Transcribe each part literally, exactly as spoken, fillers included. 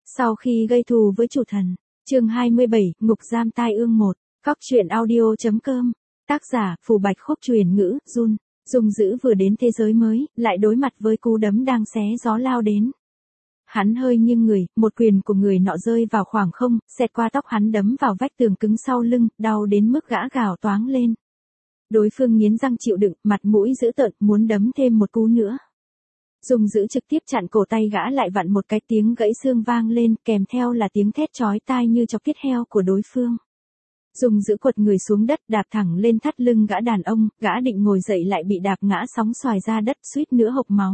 Sau khi gây thù với chủ thần, chương hai mươi bảy, ngục giam tai ương một, Cóc truyện audio.com, tác giả, Phù Bạch Khúc truyền ngữ, Jun, Dung Dữ vừa đến thế giới mới, lại đối mặt với cú đấm đang xé gió lao đến. Hắn hơi nghiêng người, một quyền của người nọ rơi vào khoảng không, xẹt qua tóc hắn đấm vào vách tường cứng sau lưng, đau đến mức gã gào toáng lên. Đối phương nghiến răng chịu đựng, mặt mũi dữ tợn, muốn đấm thêm một cú nữa. Dung Dữ trực tiếp chặn cổ tay gã lại vặn một cái, tiếng gãy xương vang lên, kèm theo là tiếng thét chói tai như chọc tiết heo của đối phương. Dung Dữ quật người xuống đất, đạp thẳng lên thắt lưng gã đàn ông, gã định ngồi dậy lại bị đạp ngã sóng xoài ra đất, suýt nữa hộc máu.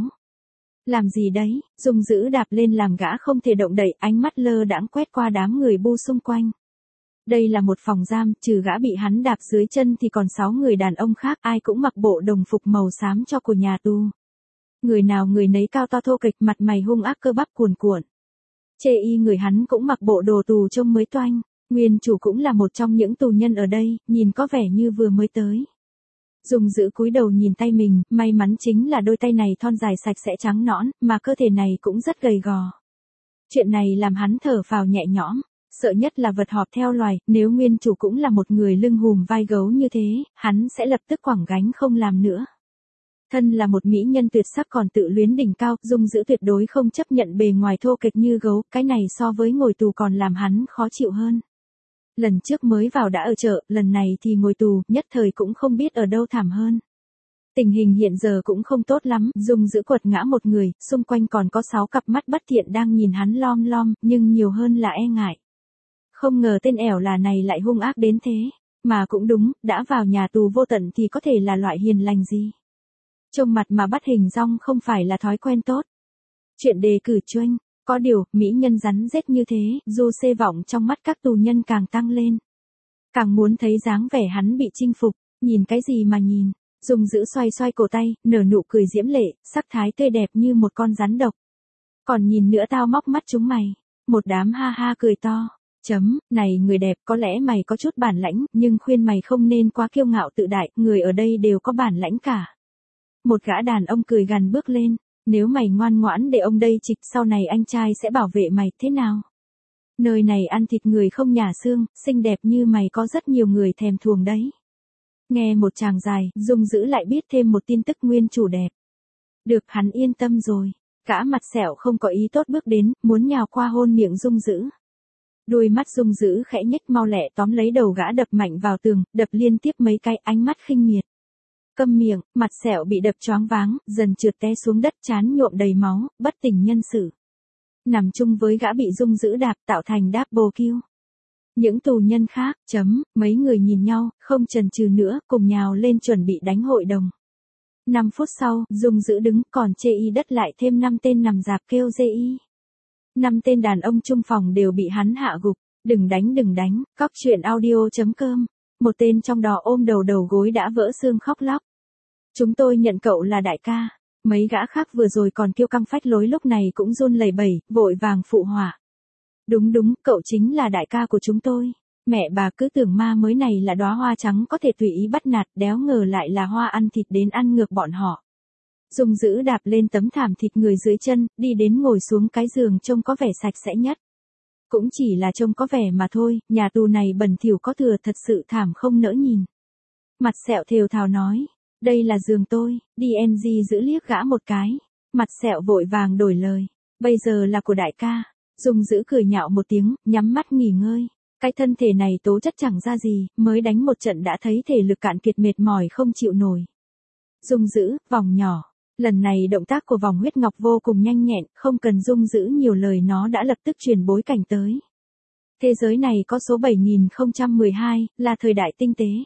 Làm gì đấy? Dung Dữ đạp lên làm gã không thể động đậy, ánh mắt lơ đãng quét qua đám người bu xung quanh. Đây là một phòng giam, trừ gã bị hắn đạp dưới chân thì còn sáu người đàn ông khác, ai cũng mặc bộ đồng phục màu xám cho của nhà tù. Người nào người nấy cao to thô kệch, mặt mày hung ác, cơ bắp cuồn cuộn. Chê y người hắn cũng mặc bộ đồ tù trông mới toanh, nguyên chủ cũng là một trong những tù nhân ở đây, nhìn có vẻ như vừa mới tới. Dung Dữ cúi đầu nhìn tay mình, may mắn chính là đôi tay này thon dài sạch sẽ trắng nõn, mà cơ thể này cũng rất gầy gò. Chuyện này làm hắn thở phào nhẹ nhõm, sợ nhất là vật họp theo loài, nếu nguyên chủ cũng là một người lưng hùm vai gấu như thế, hắn sẽ lập tức quẳng gánh không làm nữa. Thân là một mỹ nhân tuyệt sắc còn tự luyến đỉnh cao, Dung Dữ tuyệt đối không chấp nhận bề ngoài thô kệch như gấu, cái này so với ngồi tù còn làm hắn khó chịu hơn. Lần trước mới vào đã ở chợ, lần này thì ngồi tù, nhất thời cũng không biết ở đâu thảm hơn. Tình hình hiện giờ cũng không tốt lắm, Dung Dữ quật ngã một người, xung quanh còn có sáu cặp mắt bất thiện đang nhìn hắn lom lom, nhưng nhiều hơn là e ngại. Không ngờ tên ẻo là này lại hung ác đến thế, mà cũng đúng, đã vào nhà tù vô tận thì có thể là loại hiền lành gì. Trông mặt mà bắt hình dong không phải là thói quen tốt. Chuyện đề cử choanh, có điều, mỹ nhân rắn rết như thế, dù xê vọng trong mắt các tù nhân càng tăng lên. Càng muốn thấy dáng vẻ hắn bị chinh phục, nhìn cái gì mà nhìn, Dung Dữ xoay xoay cổ tay, nở nụ cười diễm lệ, sắc thái tươi đẹp như một con rắn độc. Còn nhìn nữa tao móc mắt chúng mày, một đám ha ha cười to. Chấm, này người đẹp, có lẽ mày có chút bản lãnh, nhưng khuyên mày không nên quá kiêu ngạo tự đại, người ở đây đều có bản lãnh cả. Một gã đàn ông cười gằn bước lên, nếu mày ngoan ngoãn để ông đây trịch, sau này anh trai sẽ bảo vệ mày, thế nào? Nơi này ăn thịt người không nhả xương, xinh đẹp như mày có rất nhiều người thèm thuồng đấy. Nghe một tràng dài, Dung Dữ lại biết thêm một tin tức nguyên chủ đẹp. Được, hắn yên tâm rồi. Gã mặt sẹo không có ý tốt bước đến, muốn nhào qua hôn miệng Dung Dữ. Đôi mắt Dung Dữ khẽ nhếch, mau lẹ tóm lấy đầu gã đập mạnh vào tường, đập liên tiếp mấy cái, ánh mắt khinh miệt. Câm miệng, mặt sẹo bị đập choáng váng, dần trượt té xuống đất, trán nhuộm đầy máu, bất tỉnh nhân sự. Nằm chung với gã bị Dung Dữ đạp, tạo thành double kill. Những tù nhân khác, chấm, mấy người nhìn nhau, không chần chừ nữa, cùng nhào lên chuẩn bị đánh hội đồng. năm phút sau, Dung Dữ đứng, còn chê y đất lại thêm năm tên nằm rạp kêu dê y. năm tên đàn ông chung phòng đều bị hắn hạ gục, đừng đánh đừng đánh, Cóc truyện audio.com. Một tên trong đó ôm đầu đầu gối đã vỡ xương khóc lóc. Chúng tôi nhận cậu là đại ca. Mấy gã khác vừa rồi còn kiêu căng phách lối lúc này cũng run lẩy bẩy, vội vàng phụ họa. Đúng đúng, cậu chính là đại ca của chúng tôi. Mẹ bà cứ tưởng ma mới này là đóa hoa trắng có thể tùy ý bắt nạt, đéo ngờ lại là hoa ăn thịt đến ăn ngược bọn họ. Dung Dữ đạp lên tấm thảm thịt người dưới chân, đi đến ngồi xuống cái giường trông có vẻ sạch sẽ nhất. Cũng chỉ là trông có vẻ mà thôi, nhà tù này bẩn thỉu có thừa, thật sự thảm không nỡ nhìn. Mặt sẹo thều thào nói, đây là giường tôi, đê en giê giữ liếc gã một cái. Mặt sẹo vội vàng đổi lời, bây giờ là của đại ca. Dung Dữ cười nhạo một tiếng, nhắm mắt nghỉ ngơi. Cái thân thể này tố chất chẳng ra gì, mới đánh một trận đã thấy thể lực cạn kiệt mệt mỏi không chịu nổi. Dung Dữ, vòng nhỏ. Lần này động tác của vòng huyết ngọc vô cùng nhanh nhẹn, không cần Dung Dữ nhiều lời nó đã lập tức truyền bối cảnh tới. Thế giới này có số bảy nghìn không trăm mười hai, là thời đại tinh tế.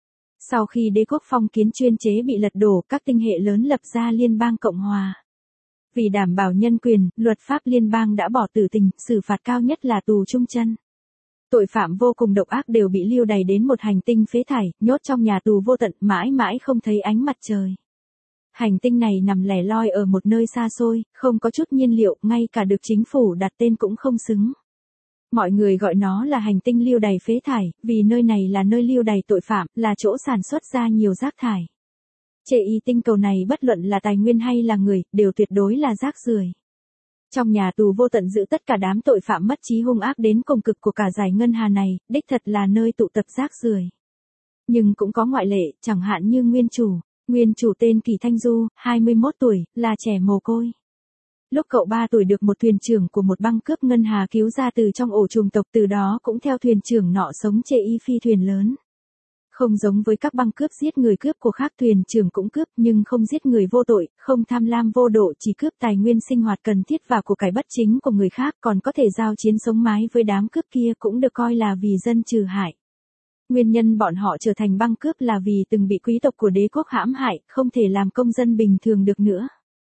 Sau khi đế quốc phong kiến chuyên chế bị lật đổ, các tinh hệ lớn lập ra Liên bang Cộng hòa. Vì đảm bảo nhân quyền, luật pháp liên bang đã bỏ tử hình, xử phạt cao nhất là tù chung chân. Tội phạm vô cùng độc ác đều bị lưu đày đến một hành tinh phế thải, nhốt trong nhà tù vô tận, mãi mãi không thấy ánh mặt trời. Hành tinh này nằm lẻ loi ở một nơi xa xôi, không có chút nhiên liệu, ngay cả được chính phủ đặt tên cũng không xứng. Mọi người gọi nó là hành tinh lưu đày phế thải, vì nơi này là nơi lưu đày tội phạm, là chỗ sản xuất ra nhiều rác thải. Chê y tinh cầu này bất luận là tài nguyên hay là người, đều tuyệt đối là rác rưởi. Trong nhà tù vô tận giữ tất cả đám tội phạm mất trí hung ác đến cùng cực của cả dải ngân hà này, đích thật là nơi tụ tập rác rưởi. Nhưng cũng có ngoại lệ, chẳng hạn như nguyên chủ. Nguyên chủ tên Kỳ Thanh Du, hai mươi mốt tuổi, là trẻ mồ côi. Lúc cậu ba tuổi được một thuyền trưởng của một băng cướp ngân hà cứu ra từ trong ổ trùng tộc, từ đó cũng theo thuyền trưởng nọ sống chê y phi thuyền lớn. Không giống với các băng cướp giết người cướp của khác, thuyền trưởng cũng cướp nhưng không giết người vô tội, không tham lam vô độ, chỉ cướp tài nguyên sinh hoạt cần thiết và của cải bất chính của người khác, còn có thể giao chiến sống mái với đám cướp kia cũng được coi là vì dân trừ hại. Nguyên nhân bọn họ trở thành băng cướp là vì từng bị quý tộc của đế quốc hãm hại, không thể làm công dân bình thường được nữa.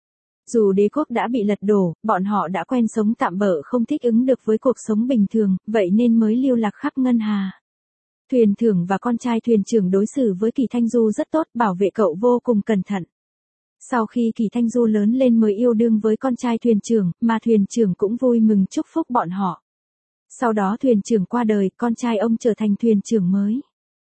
Dù đế quốc đã bị lật đổ, bọn họ đã quen sống tạm bợ, không thích ứng được với cuộc sống bình thường, vậy nên mới lưu lạc khắp ngân hà. Thuyền trưởng và con trai thuyền trưởng đối xử với Kỳ Thanh Du rất tốt, bảo vệ cậu vô cùng cẩn thận. Sau khi Kỳ Thanh Du lớn lên mới yêu đương với con trai thuyền trưởng, mà thuyền trưởng cũng vui mừng chúc phúc bọn họ. Sau đó thuyền trưởng qua đời, con trai ông trở thành thuyền trưởng mới.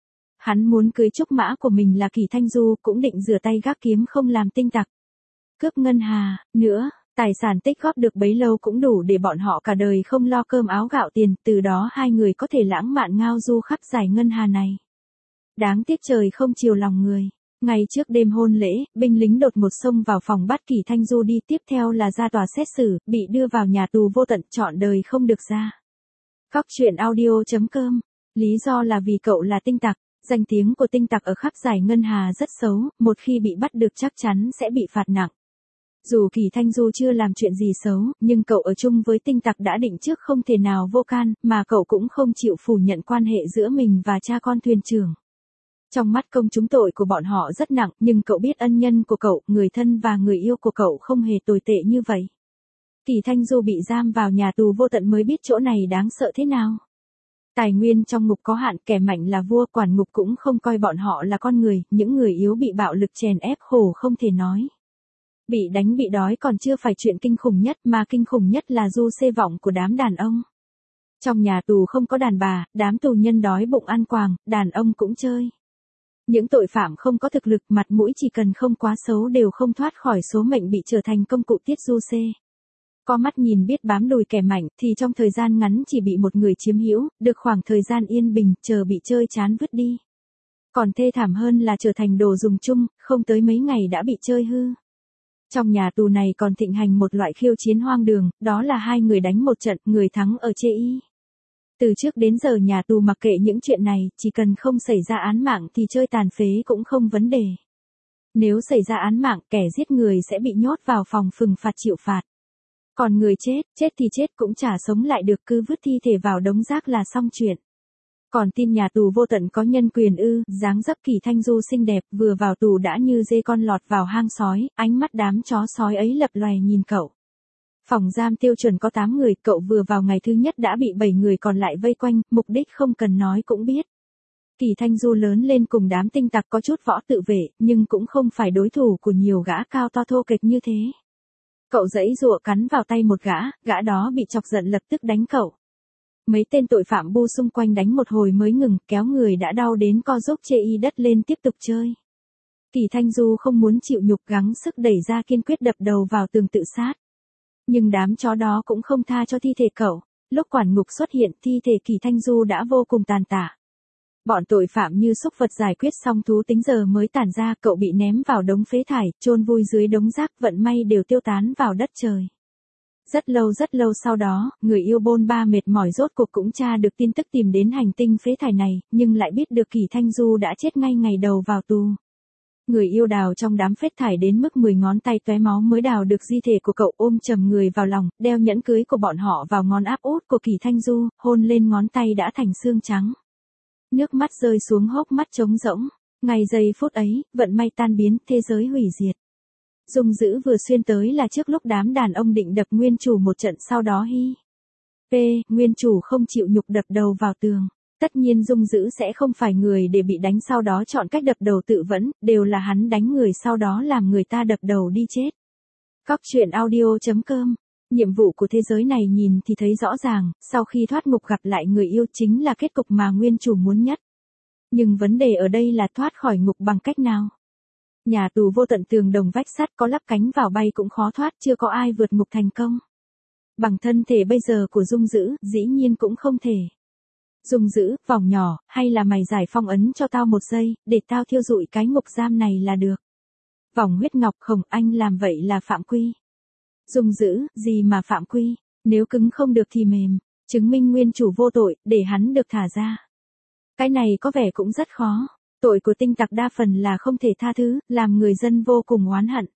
Hắn muốn cưới trúc mã của mình là Kỳ Thanh Du, cũng định rửa tay gác kiếm không làm tinh tặc, cướp ngân hà, nữa, tài sản tích góp được bấy lâu cũng đủ để bọn họ cả đời không lo cơm áo gạo tiền, từ đó hai người có thể lãng mạn ngao du khắp dải ngân hà này. Đáng tiếc trời không chiều lòng người. Ngay trước đêm hôn lễ, binh lính đột ngột xông vào phòng bắt Kỳ Thanh Du đi, tiếp theo là ra tòa xét xử, bị đưa vào nhà tù vô tận, trọn đời không được ra. Cóc truyện audio chấm com. Lý do là vì cậu là tinh tặc. Danh tiếng của tinh tặc ở khắp dải ngân hà rất xấu, một khi bị bắt được chắc chắn sẽ bị phạt nặng. Dù Kỳ Thanh Du chưa làm chuyện gì xấu, nhưng cậu ở chung với tinh tặc đã định trước không thể nào vô can, mà cậu cũng không chịu phủ nhận quan hệ giữa mình và cha con thuyền trưởng. Trong mắt công chúng tội của bọn họ rất nặng, nhưng cậu biết ân nhân của cậu, người thân và người yêu của cậu không hề tồi tệ như vậy. Kỳ Thanh Du bị giam vào nhà tù vô tận mới biết chỗ này đáng sợ thế nào. Tài nguyên trong ngục có hạn, kẻ mạnh là vua, quản ngục cũng không coi bọn họ là con người, những người yếu bị bạo lực chèn ép khổ không thể nói. Bị đánh bị đói còn chưa phải chuyện kinh khủng nhất, mà kinh khủng nhất là du xê vọng của đám đàn ông. Trong nhà tù không có đàn bà, đám tù nhân đói bụng ăn quàng, đàn ông cũng chơi. Những tội phạm không có thực lực, mặt mũi chỉ cần không quá xấu đều không thoát khỏi số mệnh bị trở thành công cụ tiết du xê. Có mắt nhìn biết bám đùi kẻ mạnh, thì trong thời gian ngắn chỉ bị một người chiếm hữu, được khoảng thời gian yên bình, chờ bị chơi chán vứt đi. Còn thê thảm hơn là trở thành đồ dùng chung, không tới mấy ngày đã bị chơi hư. Trong nhà tù này còn thịnh hành một loại khiêu chiến hoang đường, đó là hai người đánh một trận, người thắng ở chê y. Từ trước đến giờ nhà tù mặc kệ những chuyện này, chỉ cần không xảy ra án mạng thì chơi tàn phế cũng không vấn đề. Nếu xảy ra án mạng, kẻ giết người sẽ bị nhốt vào phòng phừng phạt chịu phạt. Còn người chết, chết thì chết cũng chả sống lại được, cứ vứt thi thể vào đống rác là xong chuyện. Còn tin nhà tù vô tận có nhân quyền ư? Dáng dấp Kỳ Thanh Du xinh đẹp, vừa vào tù đã như dê con lọt vào hang sói, ánh mắt đám chó sói ấy lập lòe nhìn cậu. Phòng giam tiêu chuẩn có tám người, cậu vừa vào ngày thứ nhất đã bị bảy người còn lại vây quanh, mục đích không cần nói cũng biết. Kỳ Thanh Du lớn lên cùng đám tinh tặc có chút võ tự vệ, nhưng cũng không phải đối thủ của nhiều gã cao to thô kệch như thế. Cậu giãy giụa cắn vào tay một gã, gã đó bị chọc giận lập tức đánh cậu. Mấy tên tội phạm bu xung quanh đánh một hồi mới ngừng, kéo người đã đau đến co rúc chê y đất lên tiếp tục chơi. Kỳ Thanh Du không muốn chịu nhục, gắng sức đẩy ra, kiên quyết đập đầu vào tường tự sát. Nhưng đám chó đó cũng không tha cho thi thể cậu. Lúc quản ngục xuất hiện, thi thể Kỳ Thanh Du đã vô cùng tàn tạ. Bọn tội phạm như súc vật giải quyết xong thú tính giờ mới tản ra, cậu bị ném vào đống phế thải, chôn vùi dưới đống rác, vận may đều tiêu tán vào đất trời. Rất lâu rất lâu sau đó, người yêu bôn ba mệt mỏi rốt cuộc cũng tra được tin tức, tìm đến hành tinh phế thải này, nhưng lại biết được Kỳ Thanh Du đã chết ngay ngày đầu vào tù. Người yêu đào trong đám phế thải đến mức mười ngón tay tóe máu mới đào được di thể của cậu, ôm chầm người vào lòng, đeo nhẫn cưới của bọn họ vào ngón áp út của Kỳ Thanh Du, hôn lên ngón tay đã thành xương trắng. Nước mắt rơi xuống hốc mắt trống rỗng. Ngày giây phút ấy, vận may tan biến, thế giới hủy diệt. Dung Dữ vừa xuyên tới là trước lúc đám đàn ông định đập nguyên chủ một trận, sau đó hi. P, nguyên chủ không chịu nhục đập đầu vào tường. Tất nhiên Dung Dữ sẽ không phải người để bị đánh sau đó chọn cách đập đầu tự vẫn, đều là hắn đánh người sau đó làm người ta đập đầu đi chết. Cóc truyện audio chấm com. Nhiệm vụ của thế giới này nhìn thì thấy rõ ràng, sau khi thoát ngục gặp lại người yêu chính là kết cục mà nguyên chủ muốn nhất. Nhưng vấn đề ở đây là thoát khỏi ngục bằng cách nào? Nhà tù vô tận tường đồng vách sắt, có lắp cánh vào bay cũng khó thoát, chưa có ai vượt ngục thành công. Bằng thân thể bây giờ của Dung Dữ, dĩ nhiên cũng không thể. Dung Dữ, vòng nhỏ, hay là mày giải phong ấn cho tao một giây, để tao thiêu rụi cái ngục giam này là được. Vòng huyết ngọc, không, anh làm vậy là phạm quy. Dung Dữ, gì mà phạm quy, nếu cứng không được thì mềm, chứng minh nguyên chủ vô tội, để hắn được thả ra. Cái này có vẻ cũng rất khó, tội của tinh tặc đa phần là không thể tha thứ, làm người dân vô cùng oán hận.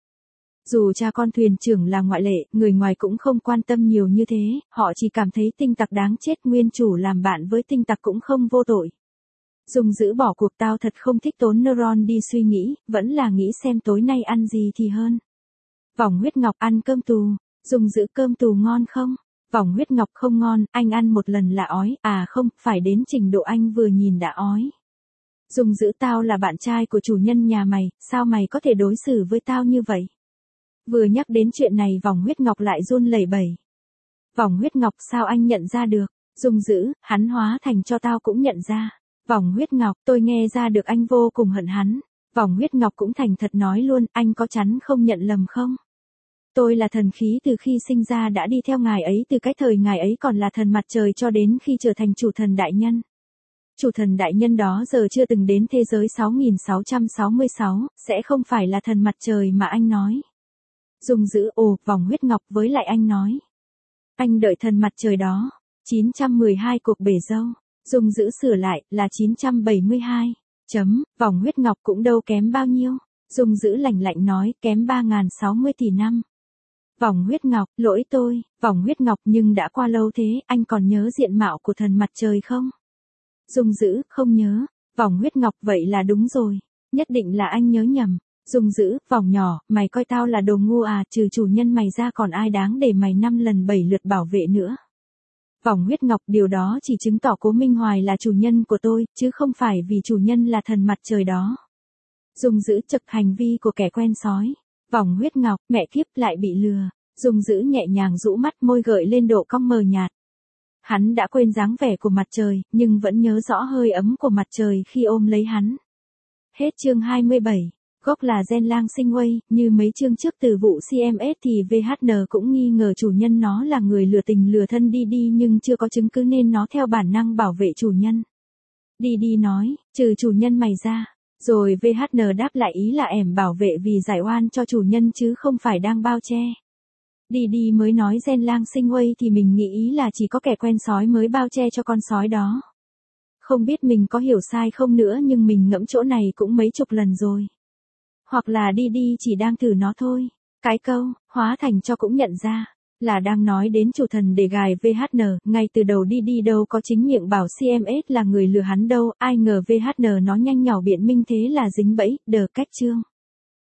Dù cha con thuyền trưởng là ngoại lệ, người ngoài cũng không quan tâm nhiều như thế, họ chỉ cảm thấy tinh tặc đáng chết, nguyên chủ làm bạn với tinh tặc cũng không vô tội. Dung Dữ bỏ cuộc, tao thật không thích tốn neuron đi suy nghĩ, vẫn là nghĩ xem tối nay ăn gì thì hơn. Vòng huyết ngọc, ăn cơm tù. Dung Dữ, cơm tù ngon không? Vòng huyết ngọc, không ngon, anh ăn một lần là ói, à không, phải đến trình độ anh vừa nhìn đã ói. Dung Dữ, tao là bạn trai của chủ nhân nhà mày, sao mày có thể đối xử với tao như vậy? Vừa nhắc đến chuyện này vòng huyết ngọc lại run lẩy bẩy. Vòng huyết ngọc, sao anh nhận ra được? Dung Dữ, hắn hóa thành cho tao cũng nhận ra. Vòng huyết ngọc, tôi nghe ra được anh vô cùng hận hắn. Vòng huyết ngọc cũng thành thật nói luôn, anh có chắn không nhận lầm không? Tôi là thần khí từ khi sinh ra đã đi theo ngài ấy, từ cái thời ngài ấy còn là thần mặt trời cho đến khi trở thành chủ thần đại nhân. Chủ thần đại nhân đó giờ chưa từng đến thế giới sáu nghìn sáu trăm sáu mươi sáu, sẽ không phải là thần mặt trời mà anh nói. Dung Dữ, ồ, vòng huyết ngọc, với lại anh nói. Anh đợi thần mặt trời đó. chín trăm mười hai cuộc bể dâu. Dung Dữ sửa lại, là chín trăm bảy mươi hai. Chấm, vòng huyết ngọc cũng đâu kém bao nhiêu. Dung Dữ lạnh lạnh nói, kém ba nghìn sáu mươi tỷ năm. Vòng huyết ngọc, lỗi tôi, vòng huyết ngọc, nhưng đã qua lâu thế, anh còn nhớ diện mạo của thần mặt trời không? Dung Dữ, không nhớ. Vòng huyết ngọc, vậy là đúng rồi. Nhất định là anh nhớ nhầm. Dung Dữ, vòng nhỏ, mày coi tao là đồ ngu à, trừ chủ nhân mày ra còn ai đáng để mày năm lần bảy lượt bảo vệ nữa. Vòng huyết ngọc, điều đó chỉ chứng tỏ Cố Minh Hoài là chủ nhân của tôi, chứ không phải vì chủ nhân là thần mặt trời đó. Dung Dữ, trực hành vi của kẻ quen sói. Vòng huyết ngọc, mẹ kiếp, lại bị lừa. Dung Dữ nhẹ nhàng rũ mắt, môi gợi lên độ cong mờ nhạt. Hắn đã quên dáng vẻ của mặt trời, nhưng vẫn nhớ rõ hơi ấm của mặt trời khi ôm lấy hắn. Hết chương hai mươi bảy. Gốc là gen lang sinh quay, như mấy chương trước từ vụ xê em ét thì vê hát en cũng nghi ngờ chủ nhân nó là người lừa tình lừa thân đi đi nhưng chưa có chứng cứ nên nó theo bản năng bảo vệ chủ nhân. Đi đi nói, trừ chủ nhân mày ra. Rồi vê hát en đáp lại ý là ẻm bảo vệ vì giải oan cho chủ nhân chứ không phải đang bao che. Đi đi mới nói gen lang sinh quay thì mình nghĩ ý là chỉ có kẻ quen sói mới bao che cho con sói đó. Không biết mình có hiểu sai không nữa nhưng mình ngẫm chỗ này cũng mấy chục lần rồi. Hoặc là đi đi chỉ đang thử nó thôi. Cái câu, hóa thành cho cũng nhận ra, là đang nói đến chủ thần để gài vê hát en, ngay từ đầu đi đi đâu có chính miệng bảo xê em ét là người lừa hắn đâu, ai ngờ vê hát en nó nhanh nhỏ biện minh thế là dính bẫy, đờ cách chương.